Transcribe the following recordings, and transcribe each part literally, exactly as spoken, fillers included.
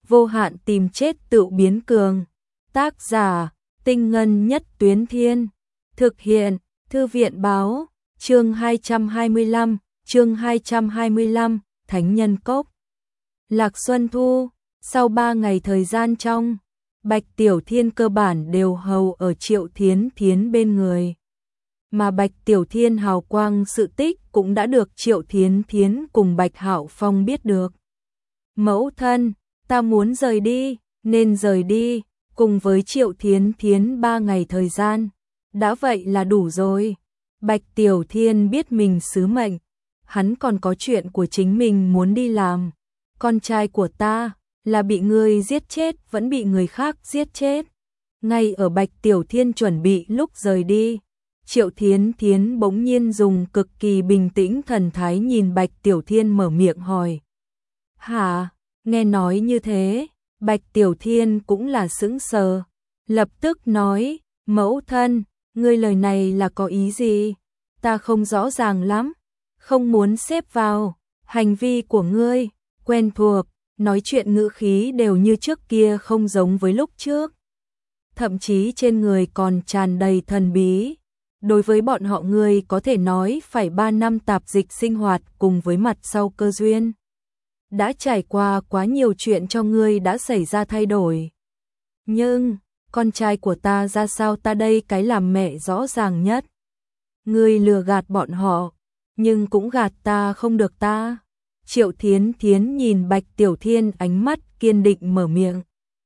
vô hạn tìm chết tự biến cường. Tác giả, Tinh Ngân Nhất Tuyến Thiên. Thực hiện, Thư viện Báo. Chương hai trăm hai mươi lăm, chương hai trăm hai mươi lăm, Thánh Nhân Cốc. Lạc Xuân Thu, sau ba ngày thời gian trong, Bạch Tiểu Thiên cơ bản đều hầu ở Triệu Thiến Thiến bên người. Mà Bạch Tiểu Thiên hào quang sự tích cũng đã được Triệu Thiến Thiến cùng Bạch Hạo Phong biết được. Mẫu thân, ta muốn rời đi, nên rời đi, cùng với Triệu Thiến Thiến ba ngày thời gian. Đã vậy là đủ rồi. Bạch Tiểu Thiên biết mình sứ mệnh, hắn còn có chuyện của chính mình muốn đi làm. Con trai của ta là bị ngươi giết chết vẫn bị người khác giết chết. Ngay ở Bạch Tiểu Thiên chuẩn bị lúc rời đi, Triệu Thiến Thiến bỗng nhiên dùng cực kỳ bình tĩnh thần thái nhìn Bạch Tiểu Thiên mở miệng hỏi. Hả? Nghe nói như thế, Bạch Tiểu Thiên cũng là sững sờ, lập tức nói, mẫu thân, ngươi lời này là có ý gì? Ta không rõ ràng lắm, không muốn xếp vào, hành vi của ngươi, quen thuộc, nói chuyện ngữ khí đều như trước kia không giống với lúc trước. Thậm chí trên người còn tràn đầy thần bí. Đối với bọn họ ngươi có thể nói phải ba năm tạp dịch sinh hoạt cùng với mặt sau cơ duyên. Đã trải qua quá nhiều chuyện cho ngươi đã xảy ra thay đổi. Nhưng, con trai của ta ra sao ta đây cái làm mẹ rõ ràng nhất. Ngươi lừa gạt bọn họ, nhưng cũng gạt ta không được ta. Triệu Thiến Thiến nhìn Bạch Tiểu Thiên ánh mắt kiên định mở miệng.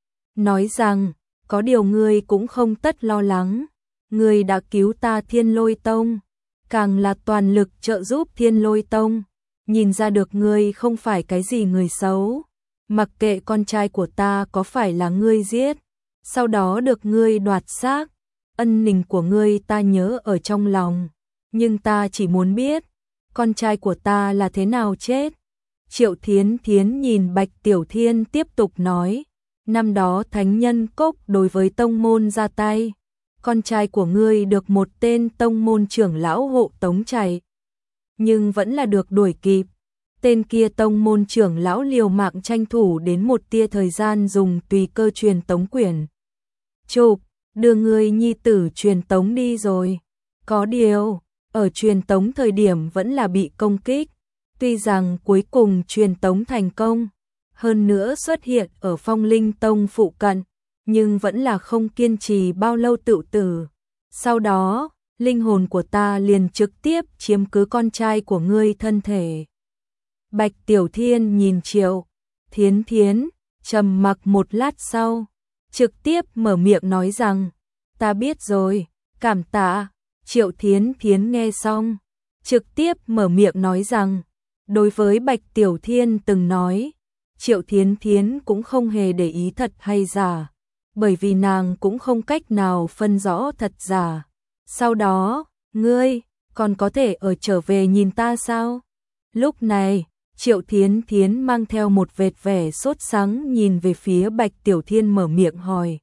Nói rằng, có điều ngươi cũng không tất lo lắng. Ngươi đã cứu ta Thiên Lôi Tông, càng là toàn lực trợ giúp Thiên Lôi Tông. Nhìn ra được ngươi không phải cái gì người xấu. Mặc kệ con trai của ta có phải là ngươi giết, sau đó được ngươi đoạt xác, ân tình của ngươi ta nhớ ở trong lòng. Nhưng ta chỉ muốn biết, con trai của ta là thế nào chết. Triệu Thiến Thiến nhìn Bạch Tiểu Thiên tiếp tục nói, năm đó Thánh Nhân Cốc đối với tông môn ra tay, con trai của ngươi được một tên tông môn trưởng lão hộ tống chạy, nhưng vẫn là được đuổi kịp. Tên kia tông môn trưởng lão liều mạng tranh thủ đến một tia thời gian dùng tùy cơ truyền tống quyển chụp, đưa ngươi nhi tử truyền tống đi rồi. Có điều, ở truyền tống thời điểm vẫn là bị công kích. Tuy rằng cuối cùng truyền tống thành công, hơn nữa xuất hiện ở Phong Linh Tông phụ cận, nhưng vẫn là không kiên trì bao lâu tự tử. Sau đó, linh hồn của ta liền trực tiếp chiếm cứ con trai của ngươi thân thể. Bạch Tiểu Thiên nhìn Triệu Thiến Thiến, trầm mặc một lát sau, trực tiếp mở miệng nói rằng, ta biết rồi, cảm tạ. Triệu Thiến Thiến nghe xong, trực tiếp mở miệng nói rằng, đối với Bạch Tiểu Thiên từng nói, Triệu Thiến Thiến cũng không hề để ý thật hay giả, bởi vì nàng cũng không cách nào phân rõ thật giả. Sau đó, ngươi, còn có thể ở trở về nhìn ta sao? Lúc này, Triệu Thiến Thiến mang theo một vệt vẻ sốt sắng nhìn về phía Bạch Tiểu Thiên mở miệng hỏi.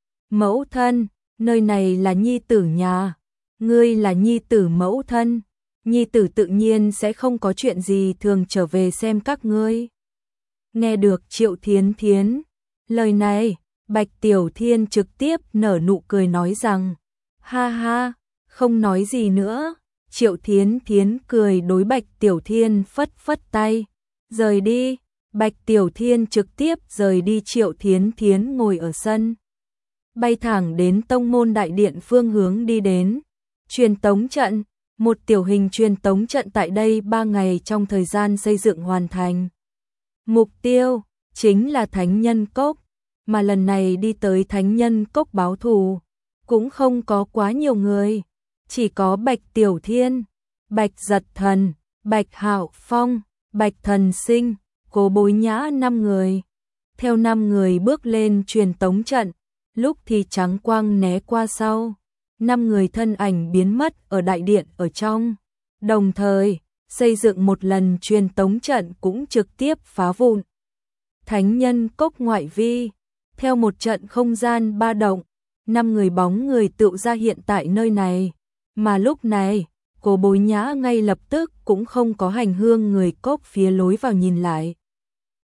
Mẫu thân, nơi này là nhi tử nhà, ngươi là nhi tử mẫu thân, nhi tử tự nhiên sẽ không có chuyện gì thường trở về xem các ngươi. Nghe được Triệu Thiến Thiến, lời này, Bạch Tiểu Thiên trực tiếp nở nụ cười nói rằng, ha ha, không nói gì nữa. Triệu Thiến Thiến cười đối Bạch Tiểu Thiên phất phất tay, rời đi. Bạch Tiểu Thiên trực tiếp rời đi. Triệu Thiến Thiến ngồi ở sân, bay thẳng đến tông môn đại điện phương hướng đi đến. Truyền tống trận, một tiểu hình truyền tống trận tại đây ba ngày trong thời gian xây dựng hoàn thành. Mục tiêu chính là Thánh Nhân Cốc, mà lần này đi tới Thánh Nhân Cốc báo thù cũng không có quá nhiều người, chỉ có Bạch Tiểu Thiên, Bạch Giật Thần, Bạch Hạo Phong, Bạch Thần Sinh, Cố Bối Nhã năm người. Theo năm người bước lên truyền tống trận, lúc thì trắng quang né qua sau, năm người thân ảnh biến mất ở đại điện ở trong. Đồng thời, xây dựng một lần truyền tống trận cũng trực tiếp phá vụn. Thánh Nhân Cốc ngoại vi, theo một trận không gian ba động, năm người bóng người tựu ra hiện tại nơi này. Mà lúc này, Cố Bối Nhã ngay lập tức cũng không có hành hương người cốc phía lối vào nhìn lại.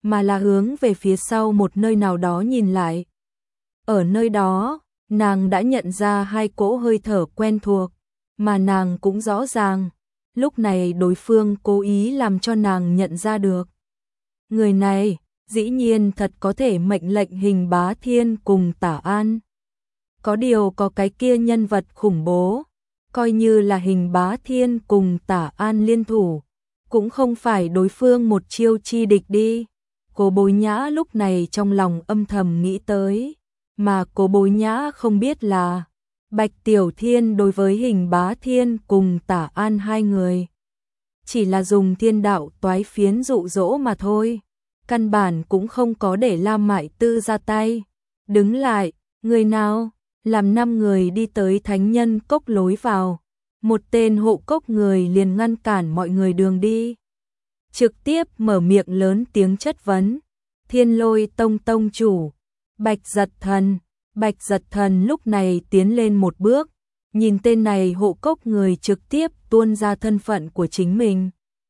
mà là hướng về phía sau một nơi nào đó nhìn lại. Ở nơi đó, nàng đã nhận ra hai cỗ hơi thở quen thuộc, mà nàng cũng rõ ràng, lúc này đối phương cố ý làm cho nàng nhận ra được. Người này, dĩ nhiên thật có thể mệnh lệnh Hình Bá Thiên cùng Tả An. Có điều có cái kia nhân vật khủng bố, coi như là Hình Bá Thiên cùng Tả An liên thủ, cũng không phải đối phương một chiêu chi địch đi. Cố Bối Nhã lúc này trong lòng âm thầm nghĩ tới, mà Cố Bối Nhã không biết là Bạch Tiểu Thiên đối với Hình Bá Thiên cùng Tả An hai người chỉ là dùng thiên đạo toái phiến dụ dỗ mà thôi, căn bản cũng không có để Lam Mại Tư ra tay. Đứng lại, người nào? Làm năm người đi tới thánh nhân cốc lối vào, một tên hộ cốc người liền ngăn cản mọi người đường đi, trực tiếp mở miệng lớn tiếng chất vấn. Thiên Lôi Tông tông chủ, Bạch Giật Thần. Bạch Giật Thần lúc này tiến lên một bước, nhìn tên này hộ cốc người trực tiếp tuôn ra thân phận của chính mình.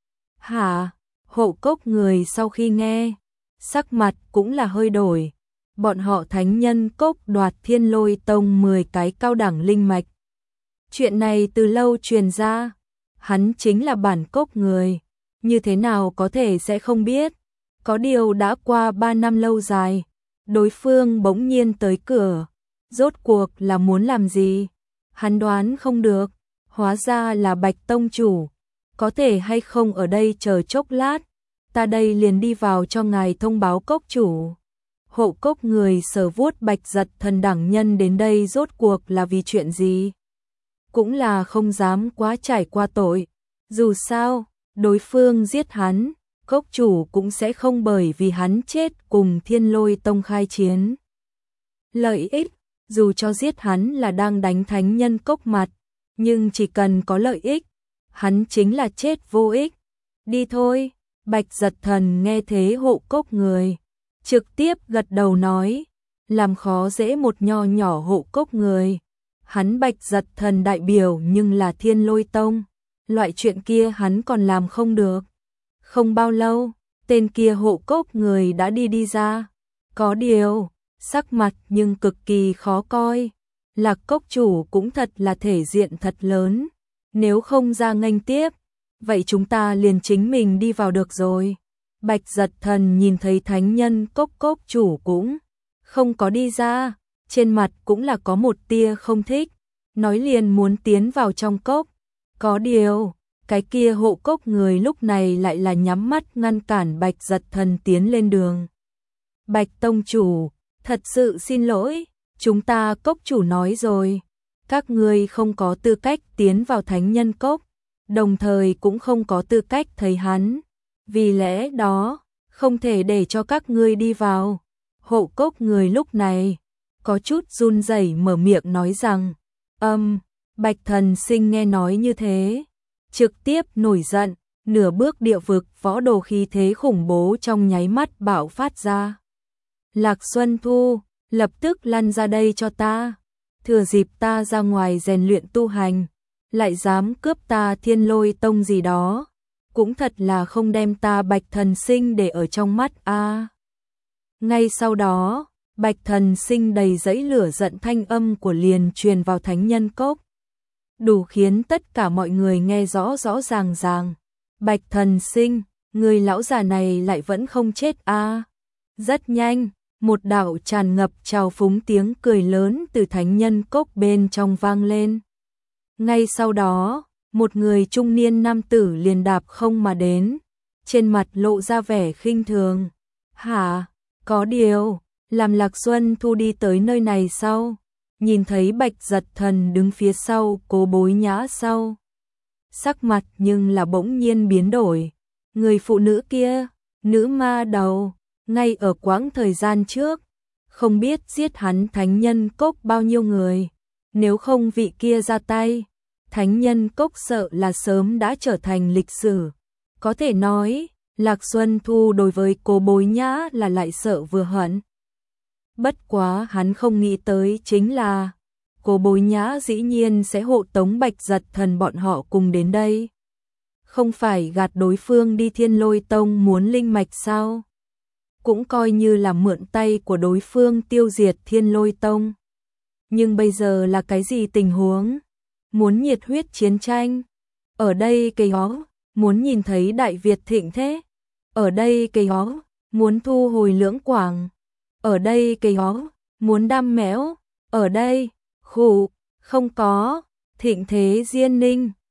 Hả? Hộ cốc người sau khi nghe, sắc mặt cũng là hơi đổi. Bọn họ thánh nhân cốc đoạt Thiên Lôi Tông mười cái cao đẳng linh mạch. Chuyện này từ lâu truyền ra, hắn chính là bản cốc người, như thế nào có thể sẽ không biết. Có điều đã qua ba năm lâu dài, đối phương bỗng nhiên tới cửa, rốt cuộc là muốn làm gì? Hắn đoán không được, hóa ra là Bạch tông chủ, có thể hay không ở đây chờ chốc lát, ta đây liền đi vào cho ngài thông báo cốc chủ. Hộ cốc người sờ vuốt Bạch Giật Thần đẳng nhân đến đây rốt cuộc là vì chuyện gì? Cũng là không dám quá trải qua tội, dù sao, đối phương giết hắn, cốc chủ cũng sẽ không bởi vì hắn chết cùng Thiên Lôi Tông khai chiến. Lợi ích, dù cho giết hắn là đang đánh thánh nhân cốc mặt, nhưng chỉ cần có lợi ích, hắn chính là chết vô ích. Đi thôi. Bạch Giật Thần nghe thế hộ cốc người trực tiếp gật đầu nói, làm khó dễ một nho nhỏ hộ cốc người. Hắn Bạch Giật Thần đại biểu nhưng là Thiên Lôi Tông, loại chuyện kia hắn còn làm không được. Không bao lâu, tên kia hộ cốc người đã đi đi ra, có điều, sắc mặt nhưng cực kỳ khó coi. Lạc cốc chủ cũng thật là thể diện thật lớn, nếu không ra nghênh tiếp, vậy chúng ta liền chính mình đi vào được rồi. Bạch Giật Thần nhìn thấy thánh nhân cốc cốc chủ cũng không có đi ra, trên mặt cũng là có một tia không thích, nói liền muốn tiến vào trong cốc. Có điều, cái kia hộ cốc người lúc này lại là nhắm mắt ngăn cản Bạch Giật Thần tiến lên đường. Bạch tông chủ, thật sự xin lỗi, chúng ta cốc chủ nói rồi, các ngươi không có tư cách tiến vào thánh nhân cốc, đồng thời cũng không có tư cách thấy hắn, vì lẽ đó, không thể để cho các ngươi đi vào. Hộ cốc người lúc này, có chút run rẩy mở miệng nói rằng, âm, Bạch Thần Sinh nghe nói như thế, trực tiếp nổi giận, nửa bước địa vực võ đồ khí thế khủng bố trong nháy mắt bạo phát ra. Lạc Xuân Thu, lập tức lăn ra đây cho ta, thừa dịp ta ra ngoài rèn luyện tu hành, lại dám cướp ta Thiên Lôi Tông gì đó, cũng thật là không đem ta Bạch Thần Sinh để ở trong mắt a. À. Ngay sau đó, Bạch Thần Sinh đầy dẫy lửa giận thanh âm của liền truyền vào thánh nhân cốc, đủ khiến tất cả mọi người nghe rõ rõ ràng ràng. Bạch Thần Sinh, người lão già này lại vẫn không chết a. À. Rất nhanh, một đạo tràn ngập trào phúng tiếng cười lớn từ thánh nhân cốc bên trong vang lên. Ngay sau đó, một người trung niên nam tử liền đạp không mà đến, trên mặt lộ ra vẻ khinh thường. Hả? Có điều, làm Lạc Xuân Thu đi tới nơi này sau, nhìn thấy Bạch Giật Thần đứng phía sau Cố Bối Nhã sau. Sắc mặt nhưng là bỗng nhiên biến đổi. Người phụ nữ kia, nữ ma đầu, ngay ở quãng thời gian trước, không biết giết hắn thánh nhân cốc bao nhiêu người. Nếu không vị kia ra tay, thánh nhân cốc sợ là sớm đã trở thành lịch sử. Có thể nói, Lạc Xuân Thu đối với Cố Bối Nhã là lại sợ vừa hận. Bất quá hắn không nghĩ tới chính là Cố Bối Nhã dĩ nhiên sẽ hộ tống Bạch Giật Thần bọn họ cùng đến đây. Không phải gạt đối phương đi Thiên Lôi Tông muốn linh mạch sao? cũng coi như là mượn tay của đối phương tiêu diệt Thiên Lôi Tông. Nhưng bây giờ là cái gì tình huống? Muốn nhiệt huyết chiến tranh? Ở đây cây ó, muốn nhìn thấy Đại Việt thịnh thế? Ở đây cây ó, muốn thu hồi Lưỡng Quảng? Ở đây cây ó, muốn đam mẽo? Ở đây, khụ, không có, thịnh thế Diên Ninh.